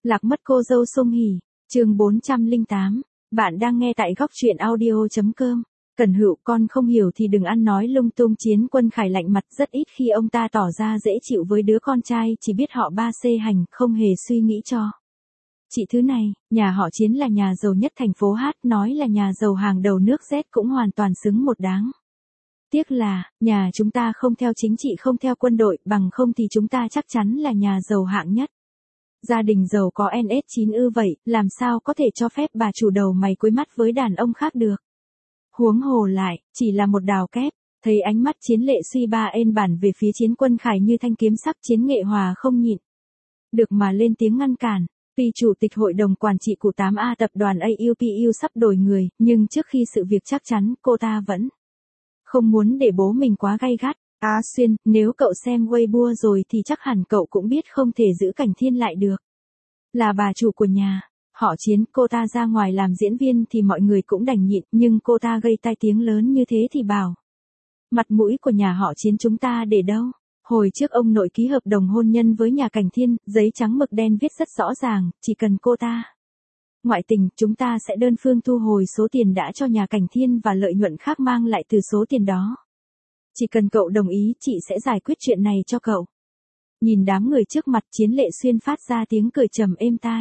Lạc mất cô dâu Song Hỷ, chương 408. Bạn đang nghe tại góc truyện audio.com. Cẩn Hựu, con không hiểu thì đừng ăn nói lung tung. Chiến Quân Khải lạnh mặt, rất ít khi ông ta tỏ ra dễ chịu với đứa con trai, chỉ biết họ ba xê hành, không hề suy nghĩ cho. Chị thứ này, nhà họ Chiến là nhà giàu nhất thành phố Hát, nói là nhà giàu hàng đầu nước Z cũng hoàn toàn xứng một đáng. Tiếc là, nhà chúng ta không theo chính trị, không theo quân đội, bằng không thì chúng ta chắc chắn là nhà giàu hạng nhất. Gia đình giàu có NS9 ư vậy, làm sao có thể cho phép bà chủ đầu mày cúi mắt với đàn ông khác được. Huống hồ lại, chỉ là một đào kép. Thấy ánh mắt Chiến Lệ Suy ba ên bản về phía Chiến Quân Khải như thanh kiếm sắc, Chiến Nghệ Hòa không nhịn được mà lên tiếng ngăn cản. Vì chủ tịch hội đồng quản trị của 8A tập đoàn AUPU sắp đổi người, nhưng trước khi sự việc chắc chắn, cô ta vẫn không muốn để bố mình quá gay gắt. Xuyên, nếu cậu xem Weibo rồi thì chắc hẳn cậu cũng biết không thể giữ Cảnh Thiên lại được. Là bà chủ của nhà họ Chiến, cô ta ra ngoài làm diễn viên thì mọi người cũng đành nhịn, nhưng cô ta gây tai tiếng lớn như thế thì bảo mặt mũi của nhà họ Chiến chúng ta để đâu. Hồi trước ông nội ký hợp đồng hôn nhân với nhà Cảnh Thiên, giấy trắng mực đen viết rất rõ ràng, chỉ cần cô ta ngoại tình, chúng ta sẽ đơn phương thu hồi số tiền đã cho nhà Cảnh Thiên và lợi nhuận khác mang lại từ số tiền đó. Chỉ cần cậu đồng ý, chị sẽ giải quyết chuyện này cho cậu. Nhìn đám người trước mặt, Chiến Lệ Xuyên phát ra tiếng cười trầm êm tai.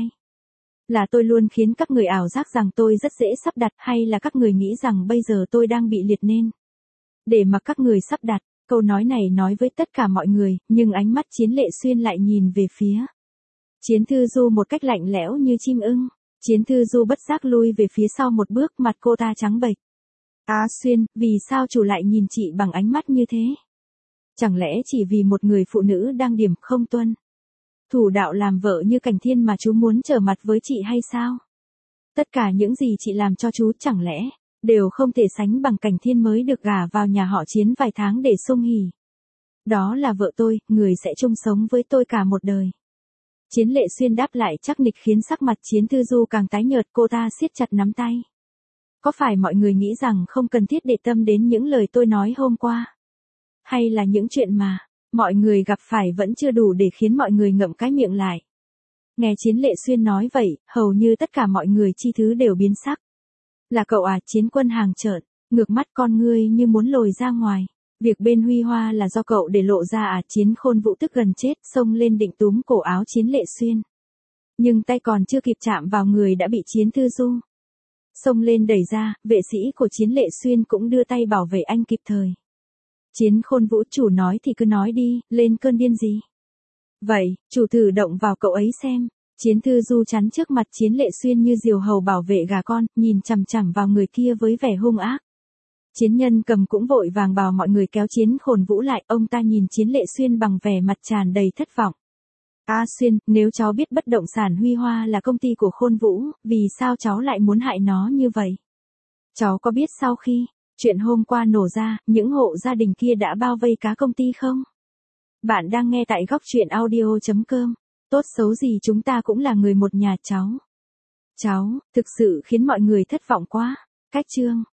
Là tôi luôn khiến các người ảo giác rằng tôi rất dễ sắp đặt, hay là các người nghĩ rằng bây giờ tôi đang bị liệt nên để mặc các người sắp đặt. Câu nói này nói với tất cả mọi người, nhưng ánh mắt Chiến Lệ Xuyên lại nhìn về phía Chiến Thư Du một cách lạnh lẽo như chim ưng. Chiến Thư Du bất giác lui về phía sau một bước, mặt cô ta trắng bệch. Xuyên, vì sao chủ lại nhìn chị bằng ánh mắt như thế? Chẳng lẽ chỉ vì một người phụ nữ đang điểm không tuân thủ đạo làm vợ như Cảnh Thiên mà chú muốn trở mặt với chị hay sao? Tất cả những gì chị làm cho chú chẳng lẽ đều không thể sánh bằng Cảnh Thiên mới được gả vào nhà họ Chiến vài tháng để Song Hỷ. Đó là vợ tôi, người sẽ chung sống với tôi cả một đời. Chiến Lệ Xuyên đáp lại chắc nịch khiến sắc mặt Chiến Thư Du càng tái nhợt, cô ta siết chặt nắm tay. Có phải mọi người nghĩ rằng không cần thiết để tâm đến những lời tôi nói hôm qua? Hay là những chuyện mà mọi người gặp phải vẫn chưa đủ để khiến mọi người ngậm cái miệng lại? Nghe Chiến Lệ Xuyên nói vậy, hầu như tất cả mọi người chi thứ đều biến sắc. Là cậu à? Chiến Quân hàng trợn ngược mắt, con ngươi như muốn lồi ra ngoài. Việc bên Huy Hoa là do cậu để lộ ra à? Chiến Khôn Vũ tức gần chết, xông lên định túm cổ áo Chiến Lệ Xuyên. Nhưng tay còn chưa kịp chạm vào người đã bị Chiến Thư Du xông lên đẩy ra. Vệ sĩ của Chiến Lệ Xuyên cũng đưa tay bảo vệ anh kịp thời. Chiến Khôn Vũ, chủ nói thì cứ nói đi, lên cơn điên gì vậy, chủ thử động vào cậu ấy xem. Chiến Thư Du chắn trước mặt Chiến Lệ Xuyên như diều hầu bảo vệ gà con, nhìn chằm chằm vào người kia với vẻ hung ác. Chiến Nhân Cầm cũng vội vàng bảo mọi người kéo Chiến Khôn Vũ lại, ông ta nhìn Chiến Lệ Xuyên bằng vẻ mặt tràn đầy thất vọng. Xuyên, nếu cháu biết bất động sản Huy Hoa là công ty của Khôn Vũ, vì sao cháu lại muốn hại nó như vậy? Cháu có biết sau khi chuyện hôm qua nổ ra, những hộ gia đình kia đã bao vây cả công ty không? Bạn đang nghe tại góc truyện audio.com. Tốt xấu gì chúng ta cũng là người một nhà cháu. Cháu, thực sự khiến mọi người thất vọng quá. Cách chương